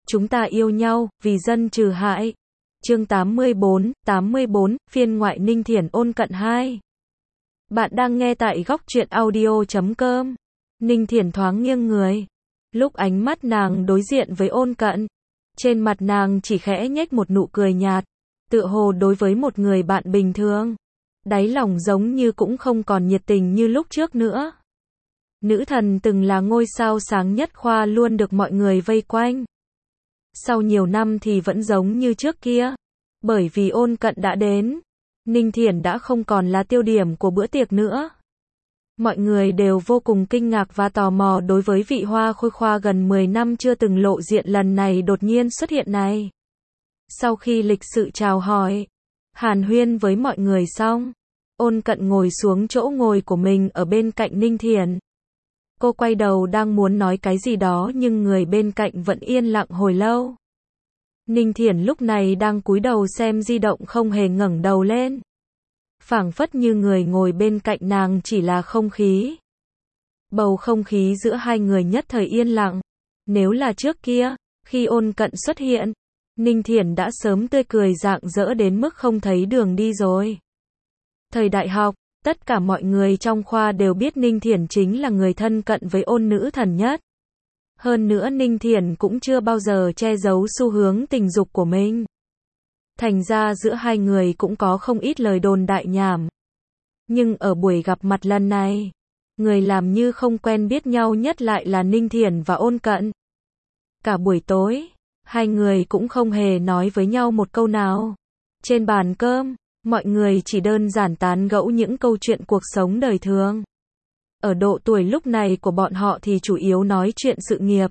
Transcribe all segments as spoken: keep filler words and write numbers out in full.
Chúng ta yêu nhau, vì dân trừ hại. Chương tám mươi bốn, tám mươi bốn, phiên ngoại Ninh Thiển ôn cận hai. Bạn đang nghe tại góc truyện audio chấm com. Ninh Thiển thoáng nghiêng người. Lúc ánh mắt nàng đối diện với ôn cận, trên mặt nàng chỉ khẽ nhếch một nụ cười nhạt, tựa hồ đối với một người bạn bình thường. Đáy lòng giống như cũng không còn nhiệt tình như lúc trước nữa. Nữ thần từng là ngôi sao sáng nhất khoa luôn được mọi người vây quanh. Sau nhiều năm thì vẫn giống như trước kia. Bởi vì ôn cận đã đến, Ninh Thiển đã không còn là tiêu điểm của bữa tiệc nữa. Mọi người đều vô cùng kinh ngạc và tò mò đối với vị hoa khôi khoa gần mười năm chưa từng lộ diện lần này đột nhiên xuất hiện này. Sau khi lịch sự chào hỏi, hàn huyên với mọi người xong, ôn cận ngồi xuống chỗ ngồi của mình ở bên cạnh Ninh Thiển. Cô quay đầu đang muốn nói cái gì đó nhưng người bên cạnh vẫn yên lặng hồi lâu. Ninh Thiển lúc này đang cúi đầu xem di động không hề ngẩng đầu lên. Phảng phất như người ngồi bên cạnh nàng chỉ là không khí. Bầu không khí giữa hai người nhất thời yên lặng. Nếu là trước kia, khi ôn cận xuất hiện, Ninh Thiển đã sớm tươi cười rạng rỡ đến mức không thấy đường đi rồi. Thời đại học, tất cả mọi người trong khoa đều biết Ninh Thiển chính là người thân cận với ôn nữ thần nhất. Hơn nữa Ninh Thiển cũng chưa bao giờ che giấu xu hướng tình dục của mình. Thành ra giữa hai người cũng có không ít lời đồn đại nhảm. Nhưng ở buổi gặp mặt lần này, người làm như không quen biết nhau nhất lại là Ninh Thiển và ôn cận. Cả buổi tối, hai người cũng không hề nói với nhau một câu nào. Trên bàn cơm, mọi người chỉ đơn giản tán gẫu những câu chuyện cuộc sống đời thường. Ở độ tuổi lúc này của bọn họ thì chủ yếu nói chuyện sự nghiệp,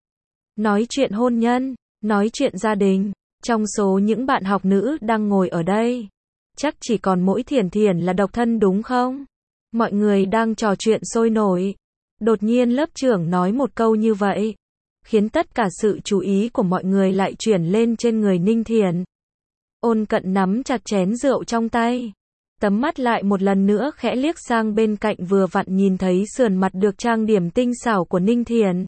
nói chuyện hôn nhân, nói chuyện gia đình. Trong số những bạn học nữ đang ngồi ở đây, chắc chỉ còn mỗi Thiển Thiển là độc thân đúng không? Mọi người đang trò chuyện sôi nổi. Đột nhiên lớp trưởng nói một câu như vậy, khiến tất cả sự chú ý của mọi người lại chuyển lên trên người Ninh Thiển. Ôn cận nắm chặt chén rượu trong tay, tấm mắt lại một lần nữa khẽ liếc sang bên cạnh vừa vặn nhìn thấy sườn mặt được trang điểm tinh xảo của Ninh Thiển.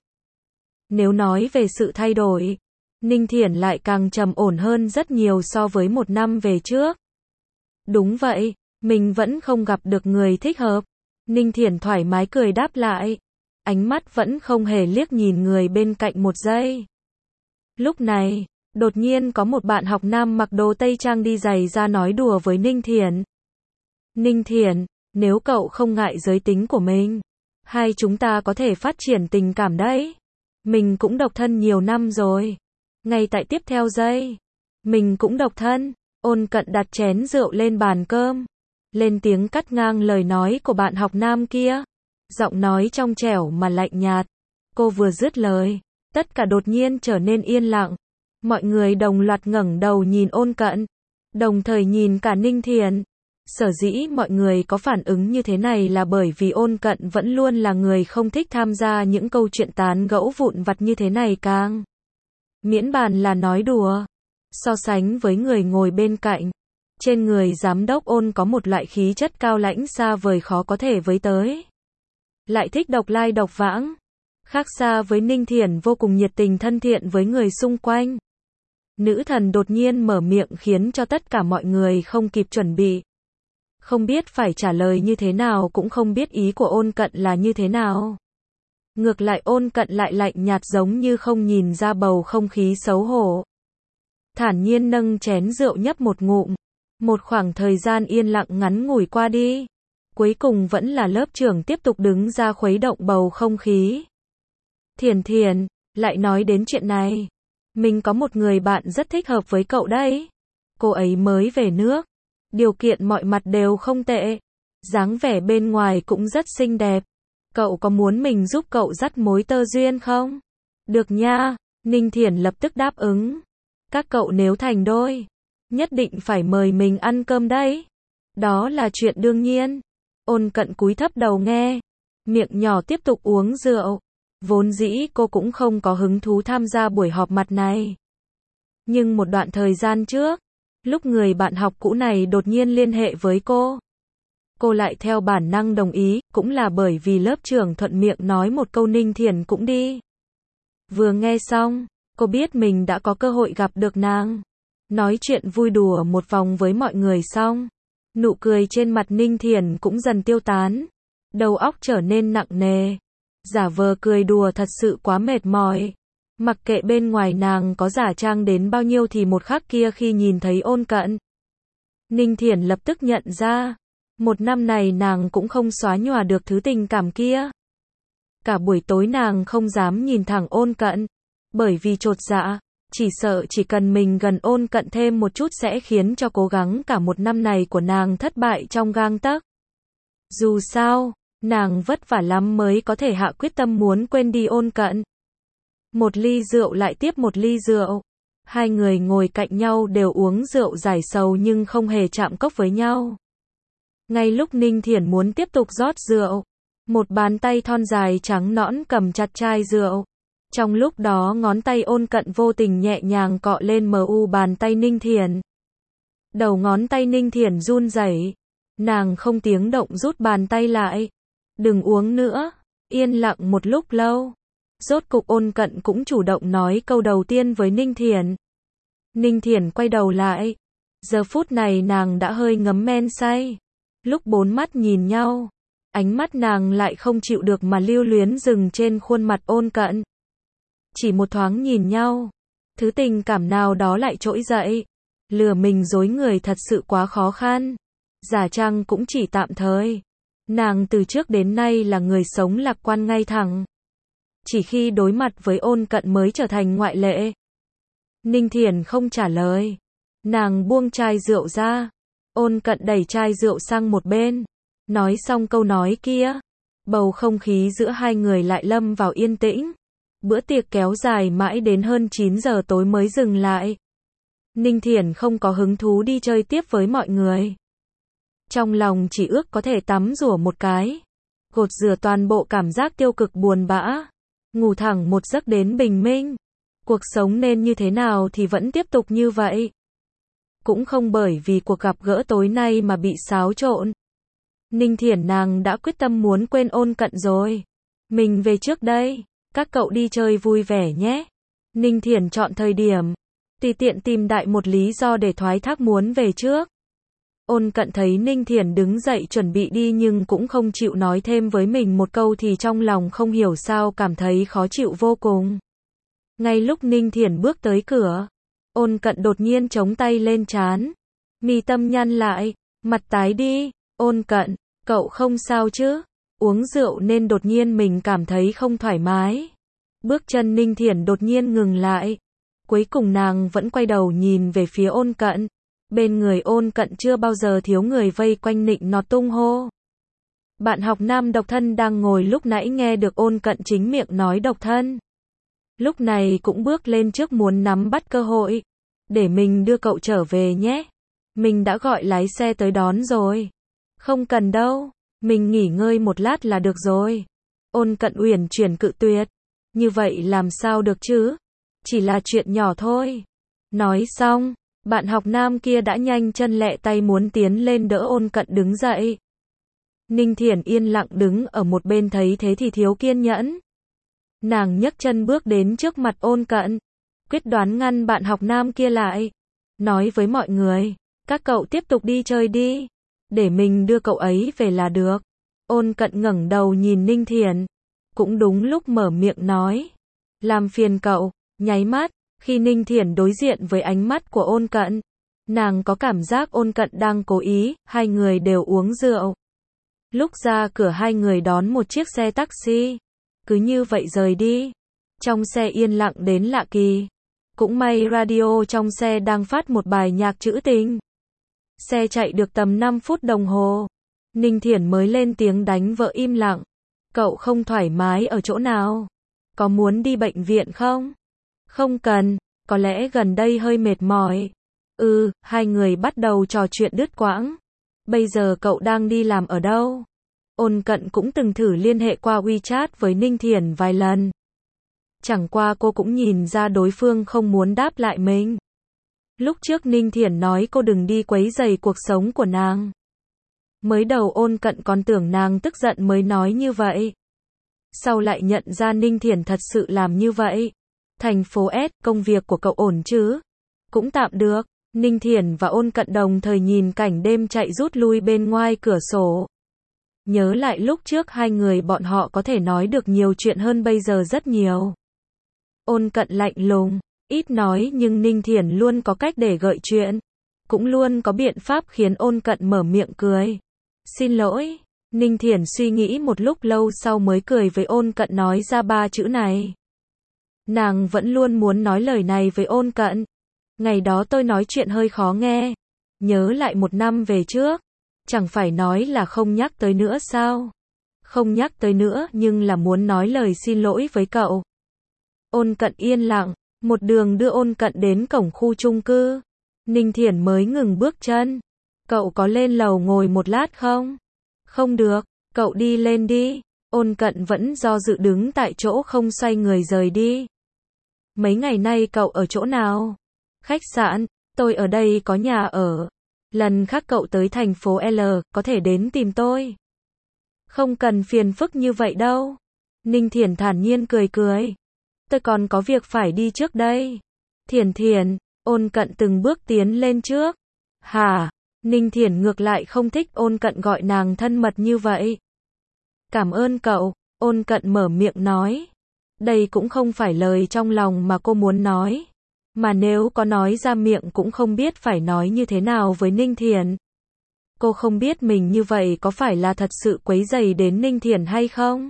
Nếu nói về sự thay đổi, Ninh Thiển lại càng trầm ổn hơn rất nhiều so với một năm về trước. Đúng vậy, mình vẫn không gặp được người thích hợp. Ninh Thiển thoải mái cười đáp lại, ánh mắt vẫn không hề liếc nhìn người bên cạnh một giây. Lúc này, đột nhiên có một bạn học nam mặc đồ tây trang đi giày ra nói đùa với Ninh Thiển. Ninh Thiển, nếu cậu không ngại giới tính của mình, hai chúng ta có thể phát triển tình cảm đấy. Mình cũng độc thân nhiều năm rồi. Ngay tại tiếp theo giây, mình cũng độc thân. Ôn cận đặt chén rượu lên bàn cơm, lên tiếng cắt ngang lời nói của bạn học nam kia. Giọng nói trong trẻo mà lạnh nhạt. Cô vừa dứt lời, tất cả đột nhiên trở nên yên lặng. Mọi người đồng loạt ngẩng đầu nhìn ôn cận, đồng thời nhìn cả Ninh Thiển. Sở dĩ mọi người có phản ứng như thế này là bởi vì ôn cận vẫn luôn là người không thích tham gia những câu chuyện tán gẫu vụn vặt như thế này càng. Miễn bàn là nói đùa. So sánh với người ngồi bên cạnh, trên người giám đốc ôn có một loại khí chất cao lãnh xa vời khó có thể với tới. Lại thích độc lai độc vãng. Khác xa với Ninh Thiển vô cùng nhiệt tình thân thiện với người xung quanh. Nữ thần đột nhiên mở miệng khiến cho tất cả mọi người không kịp chuẩn bị. Không biết phải trả lời như thế nào cũng không biết ý của ôn cận là như thế nào. Ngược lại ôn cận lại lạnh nhạt giống như không nhìn ra bầu không khí xấu hổ. Thản nhiên nâng chén rượu nhấp một ngụm. Một khoảng thời gian yên lặng ngắn ngủi qua đi. Cuối cùng vẫn là lớp trưởng tiếp tục đứng ra khuấy động bầu không khí. Thiển Thiển, lại nói đến chuyện này. Mình có một người bạn rất thích hợp với cậu đấy. Cô ấy mới về nước. Điều kiện mọi mặt đều không tệ. Dáng vẻ bên ngoài cũng rất xinh đẹp. Cậu có muốn mình giúp cậu dắt mối tơ duyên không? Được nha, Ninh Thiển lập tức đáp ứng. Các cậu nếu thành đôi, nhất định phải mời mình ăn cơm đấy. Đó là chuyện đương nhiên. Ôn cận cúi thấp đầu nghe, miệng nhỏ tiếp tục uống rượu. Vốn dĩ cô cũng không có hứng thú tham gia buổi họp mặt này. Nhưng một đoạn thời gian trước, lúc người bạn học cũ này đột nhiên liên hệ với cô, cô lại theo bản năng đồng ý, cũng là bởi vì lớp trưởng thuận miệng nói một câu Ninh Thiển cũng đi. Vừa nghe xong, Cô biết mình đã có cơ hội gặp được nàng. Nói chuyện vui đùa một vòng với mọi người xong, nụ cười trên mặt Ninh Thiển cũng dần tiêu tán. Đầu óc trở nên nặng nề. Giả vờ cười đùa thật sự quá mệt mỏi. Mặc kệ bên ngoài nàng có giả trang đến bao nhiêu thì một khắc kia khi nhìn thấy Ôn Cận, Ninh Thiển lập tức nhận ra, một năm này nàng cũng không xóa nhòa được thứ tình cảm kia. Cả buổi tối nàng không dám nhìn thẳng Ôn Cận, bởi vì chột dạ, chỉ sợ chỉ cần mình gần Ôn Cận thêm một chút sẽ khiến cho cố gắng cả một năm này của nàng thất bại trong gang tấc. Dù sao, nàng vất vả lắm mới có thể hạ quyết tâm muốn quên đi Ôn Cận. Một ly rượu lại tiếp một ly rượu. Hai người ngồi cạnh nhau đều uống rượu giải sầu nhưng không hề chạm cốc với nhau. Ngay lúc Ninh Thiển muốn tiếp tục rót rượu, một bàn tay thon dài trắng nõn cầm chặt chai rượu. Trong lúc đó ngón tay Ôn Cận vô tình nhẹ nhàng cọ lên mờ u bàn tay Ninh Thiển. Đầu ngón tay Ninh Thiển run rẩy, nàng không tiếng động rút bàn tay lại. Đừng uống nữa. Yên lặng một lúc lâu. Rốt cục Ôn Cận cũng chủ động nói câu đầu tiên với Ninh Thiển. Ninh Thiển quay đầu lại. Giờ phút này nàng đã hơi ngấm men say. Lúc bốn mắt nhìn nhau, ánh mắt nàng lại không chịu được mà lưu luyến dừng trên khuôn mặt Ôn Cận. Chỉ một thoáng nhìn nhau, thứ tình cảm nào đó lại trỗi dậy. Lừa mình dối người thật sự quá khó khăn. Giả trang cũng chỉ tạm thời. Nàng từ trước đến nay là người sống lạc quan ngay thẳng. Chỉ khi đối mặt với Ôn Cận mới trở thành ngoại lệ. Ninh Thiển không trả lời. Nàng buông chai rượu ra. Ôn Cận đẩy chai rượu sang một bên. Nói xong câu nói kia, bầu không khí giữa hai người lại lâm vào yên tĩnh. Bữa tiệc kéo dài mãi đến hơn chín giờ tối mới dừng lại. Ninh Thiển không có hứng thú đi chơi tiếp với mọi người. Trong lòng chỉ ước có thể tắm rửa một cái, gột rửa toàn bộ cảm giác tiêu cực buồn bã, ngủ thẳng một giấc đến bình minh. Cuộc sống nên như thế nào thì vẫn tiếp tục như vậy. Cũng không bởi vì cuộc gặp gỡ tối nay mà bị xáo trộn. Ninh Thiển nàng đã quyết tâm muốn quên Ôn Cận rồi. Mình về trước đây, các cậu đi chơi vui vẻ nhé. Ninh Thiển chọn thời điểm, tùy tiện tìm đại một lý do để thoái thác muốn về trước. Ôn Cận thấy Ninh Thiển đứng dậy chuẩn bị đi nhưng cũng không chịu nói thêm với mình một câu thì trong lòng không hiểu sao cảm thấy khó chịu vô cùng. Ngay lúc Ninh Thiển bước tới cửa, Ôn Cận đột nhiên chống tay lên trán, mi tâm nhăn lại, mặt tái đi. Ôn Cận, cậu không sao chứ? Uống rượu nên đột nhiên mình cảm thấy không thoải mái. Bước chân Ninh Thiển đột nhiên ngừng lại. Cuối cùng nàng vẫn quay đầu nhìn về phía Ôn Cận. Bên người Ôn Cận chưa bao giờ thiếu người vây quanh nịnh nọt tung hô. Bạn học nam độc thân đang ngồi lúc nãy nghe được Ôn Cận chính miệng nói độc thân. Lúc này cũng bước lên trước muốn nắm bắt cơ hội. Để mình đưa cậu trở về nhé. Mình đã gọi lái xe tới đón rồi. Không cần đâu. Mình nghỉ ngơi một lát là được rồi. Ôn Cận uyển chuyển cự tuyệt. Như vậy làm sao được chứ? Chỉ là chuyện nhỏ thôi. Nói xong, bạn học nam kia đã nhanh chân lẹ tay muốn tiến lên đỡ Ôn Cận đứng dậy. Ninh Thiển yên lặng đứng ở một bên thấy thế thì thiếu kiên nhẫn. Nàng nhấc chân bước đến trước mặt Ôn Cận, quyết đoán ngăn bạn học nam kia lại. Nói với mọi người, các cậu tiếp tục đi chơi đi. Để mình đưa cậu ấy về là được. Ôn Cận ngẩng đầu nhìn Ninh Thiển. Cũng đúng lúc mở miệng nói. Làm phiền cậu. Nháy mắt, khi Ninh Thiển đối diện với ánh mắt của Ôn Cận, nàng có cảm giác Ôn Cận đang cố ý. Hai người đều uống rượu. Lúc ra cửa hai người đón một chiếc xe taxi. Cứ như vậy rời đi. Trong xe yên lặng đến lạ kỳ. Cũng may radio trong xe đang phát một bài nhạc trữ tình. Xe chạy được tầm năm phút đồng hồ. Ninh Thiển mới lên tiếng đánh vợ im lặng. Cậu không thoải mái ở chỗ nào? Có muốn đi bệnh viện không? Không cần, có lẽ gần đây hơi mệt mỏi. Ừ, hai người bắt đầu trò chuyện đứt quãng. Bây giờ cậu đang đi làm ở đâu? Ôn Cận cũng từng thử liên hệ qua WeChat với Ninh Thiển vài lần. Chẳng qua cô cũng nhìn ra đối phương không muốn đáp lại mình. Lúc trước Ninh Thiển nói cô đừng đi quấy rầy cuộc sống của nàng. Mới đầu Ôn Cận còn tưởng nàng tức giận mới nói như vậy. Sau lại nhận ra Ninh Thiển thật sự làm như vậy. Thành phố S, công việc của cậu ổn chứ? Cũng tạm được. Ninh Thiển và Ôn Cận đồng thời nhìn cảnh đêm chạy rút lui bên ngoài cửa sổ. Nhớ lại lúc trước hai người bọn họ có thể nói được nhiều chuyện hơn bây giờ rất nhiều. Ôn Cận lạnh lùng, ít nói nhưng Ninh Thiển luôn có cách để gợi chuyện. Cũng luôn có biện pháp khiến Ôn Cận mở miệng cười. Xin lỗi. Ninh Thiển suy nghĩ một lúc lâu sau mới cười với Ôn Cận nói ra ba chữ này. Nàng vẫn luôn muốn nói lời này với Ôn Cận. Ngày đó tôi nói chuyện hơi khó nghe. Nhớ lại một năm về trước. Chẳng phải nói là không nhắc tới nữa sao? Không nhắc tới nữa nhưng là muốn nói lời xin lỗi với cậu. Ôn Cận yên lặng, một đường đưa Ôn Cận đến cổng khu chung cư. Ninh Thiển mới ngừng bước chân. Cậu có lên lầu ngồi một lát không? Không được, cậu đi lên đi. Ôn Cận vẫn do dự đứng tại chỗ không xoay người rời đi. Mấy ngày nay cậu ở chỗ nào? Khách sạn, tôi ở đây có nhà ở. Lần khác cậu tới thành phố L, có thể đến tìm tôi. Không cần phiền phức như vậy đâu. Ninh Thiển thản nhiên cười cười. Tôi còn có việc phải đi trước đây. Thiển Thiển, Ôn Cận từng bước tiến lên trước. Hả? Ninh Thiển ngược lại không thích Ôn Cận gọi nàng thân mật như vậy. Cảm ơn cậu, Ôn Cận mở miệng nói. Đây cũng không phải lời trong lòng mà cô muốn nói. Mà nếu có nói ra miệng cũng không biết phải nói như thế nào với Ninh Thiển. Cô không biết mình như vậy có phải là thật sự quấy rầy đến Ninh Thiển hay không?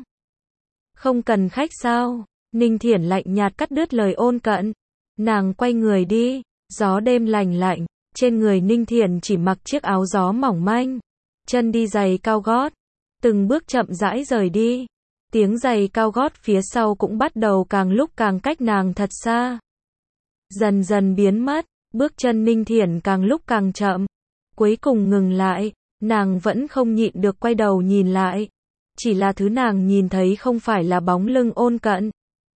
Không cần khách sao? Ninh Thiển lạnh nhạt cắt đứt lời Ôn Cận. Nàng quay người đi, gió đêm lành lạnh, trên người Ninh Thiển chỉ mặc chiếc áo gió mỏng manh, chân đi giày cao gót, từng bước chậm rãi rời đi. Tiếng giày cao gót phía sau cũng bắt đầu càng lúc càng cách nàng thật xa. Dần dần biến mất, bước chân Ninh Thiển càng lúc càng chậm. Cuối cùng ngừng lại, nàng vẫn không nhịn được quay đầu nhìn lại. Chỉ là thứ nàng nhìn thấy không phải là bóng lưng Ôn Cận.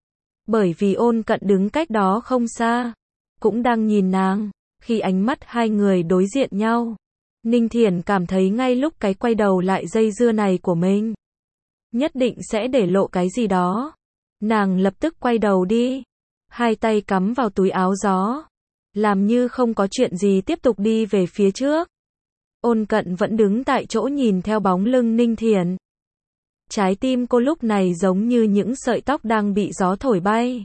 Bởi vì Ôn Cận đứng cách đó không xa, cũng đang nhìn nàng. Khi ánh mắt hai người đối diện nhau, Ninh Thiển cảm thấy ngay lúc cái quay đầu lại dây dưa này của mình nhất định sẽ để lộ cái gì đó. Nàng lập tức quay đầu đi, hai tay cắm vào túi áo gió, làm như không có chuyện gì tiếp tục đi về phía trước. Ôn Cận vẫn đứng tại chỗ nhìn theo bóng lưng Ninh Thiển. Trái tim cô lúc này giống như những sợi tóc đang bị gió thổi bay,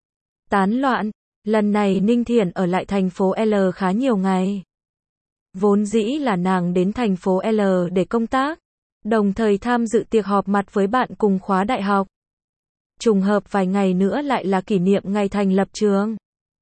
tán loạn. Lần này Ninh Thiển ở lại thành phố L khá nhiều ngày. Vốn dĩ là nàng đến thành phố L để công tác, đồng thời tham dự tiệc họp mặt với bạn cùng khóa đại học. Trùng hợp vài ngày nữa lại là kỷ niệm ngày thành lập trường.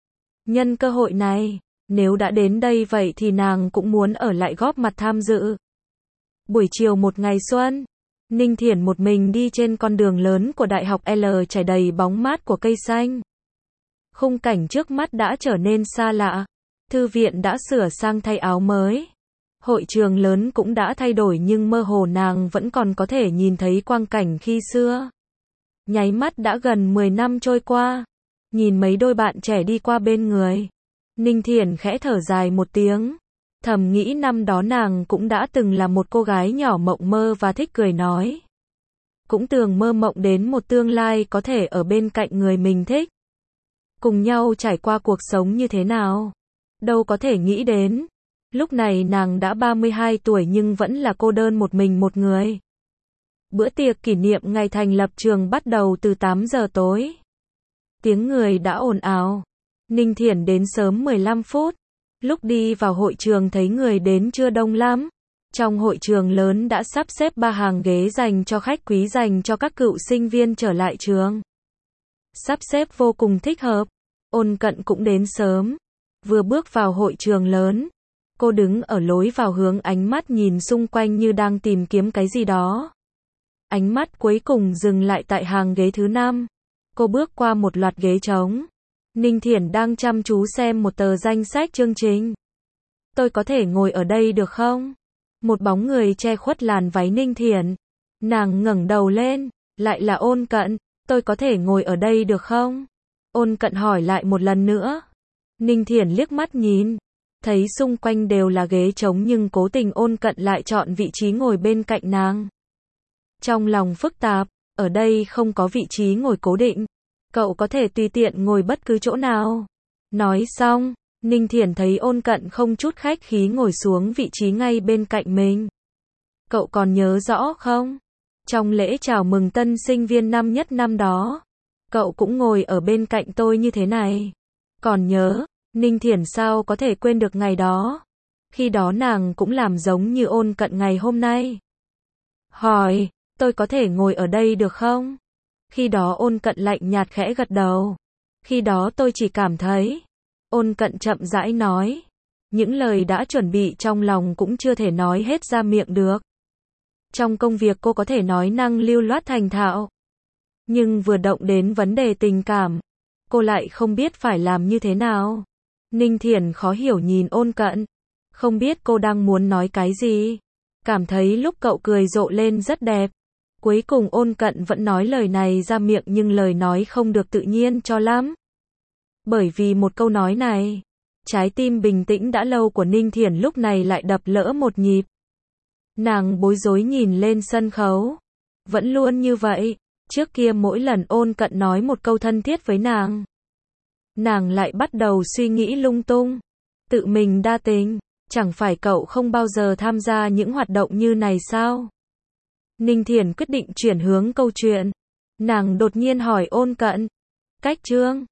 Nhân cơ hội này, nếu đã đến đây vậy thì nàng cũng muốn ở lại góp mặt tham dự. Buổi chiều một ngày xuân, Ninh Thiển một mình đi trên con đường lớn của đại học L trải đầy bóng mát của cây xanh. Khung cảnh trước mắt đã trở nên xa lạ. Thư viện đã sửa sang thay áo mới. Hội trường lớn cũng đã thay đổi nhưng mơ hồ nàng vẫn còn có thể nhìn thấy quang cảnh khi xưa. Nháy mắt đã gần mười năm trôi qua. Nhìn mấy đôi bạn trẻ đi qua bên người, Ninh Thiển khẽ thở dài một tiếng. Thầm nghĩ năm đó nàng cũng đã từng là một cô gái nhỏ mộng mơ và thích cười nói. Cũng tưởng mơ mộng đến một tương lai có thể ở bên cạnh người mình thích. Cùng nhau trải qua cuộc sống như thế nào. Đâu có thể nghĩ đến. Lúc này nàng đã ba mươi hai tuổi nhưng vẫn là cô đơn một mình một người. Bữa tiệc kỷ niệm ngày thành lập trường bắt đầu từ tám giờ tối. Tiếng người đã ồn ào. Ninh Thiển đến sớm mười lăm phút. Lúc đi vào hội trường thấy người đến chưa đông lắm. Trong hội trường lớn đã sắp xếp ba hàng ghế dành cho khách quý dành cho các cựu sinh viên trở lại trường. Sắp xếp vô cùng thích hợp. Ôn Cận cũng đến sớm. Vừa bước vào hội trường lớn, cô đứng ở lối vào hướng ánh mắt nhìn xung quanh như đang tìm kiếm cái gì đó. Ánh mắt cuối cùng dừng lại tại hàng ghế thứ năm. Cô bước qua một loạt ghế trống. Ninh Thiển đang chăm chú xem một tờ danh sách chương trình. Tôi có thể ngồi ở đây được không? Một bóng người che khuất làn váy Ninh Thiển. Nàng ngẩng đầu lên, lại là Ôn Cận. Tôi có thể ngồi ở đây được không? Ôn Cận hỏi lại một lần nữa. Ninh Thiển liếc mắt nhìn, thấy xung quanh đều là ghế trống nhưng cố tình Ôn Cận lại chọn vị trí ngồi bên cạnh nàng. Trong lòng phức tạp, ở đây không có vị trí ngồi cố định. Cậu có thể tùy tiện ngồi bất cứ chỗ nào. Nói xong, Ninh Thiển thấy Ôn Cận không chút khách khí ngồi xuống vị trí ngay bên cạnh mình. Cậu còn nhớ rõ không? Trong lễ chào mừng tân sinh viên năm nhất năm đó, cậu cũng ngồi ở bên cạnh tôi như thế này. Còn nhớ, Ninh Thiển sao có thể quên được ngày đó. Khi đó nàng cũng làm giống như Ôn Cận ngày hôm nay. Hỏi, tôi có thể ngồi ở đây được không? Khi đó Ôn Cận lạnh nhạt khẽ gật đầu. Khi đó tôi chỉ cảm thấy. Ôn Cận chậm rãi nói. Những lời đã chuẩn bị trong lòng cũng chưa thể nói hết ra miệng được. Trong công việc cô có thể nói năng lưu loát thành thạo. Nhưng vừa động đến vấn đề tình cảm, cô lại không biết phải làm như thế nào. Ninh Thiển khó hiểu nhìn Ôn Cận. Không biết cô đang muốn nói cái gì. Cảm thấy lúc cậu cười rộ lên rất đẹp. Cuối cùng Ôn Cận vẫn nói lời này ra miệng nhưng lời nói không được tự nhiên cho lắm. Bởi vì một câu nói này, trái tim bình tĩnh đã lâu của Ninh Thiển lúc này lại đập lỡ một nhịp. Nàng bối rối nhìn lên sân khấu. Vẫn luôn như vậy, trước kia mỗi lần Ôn Cận nói một câu thân thiết với nàng, nàng lại bắt đầu suy nghĩ lung tung. Tự mình đa tình, chẳng phải cậu không bao giờ tham gia những hoạt động như này sao? Ninh Thiển quyết định chuyển hướng câu chuyện. Nàng đột nhiên hỏi Ôn Cận, cách Trương,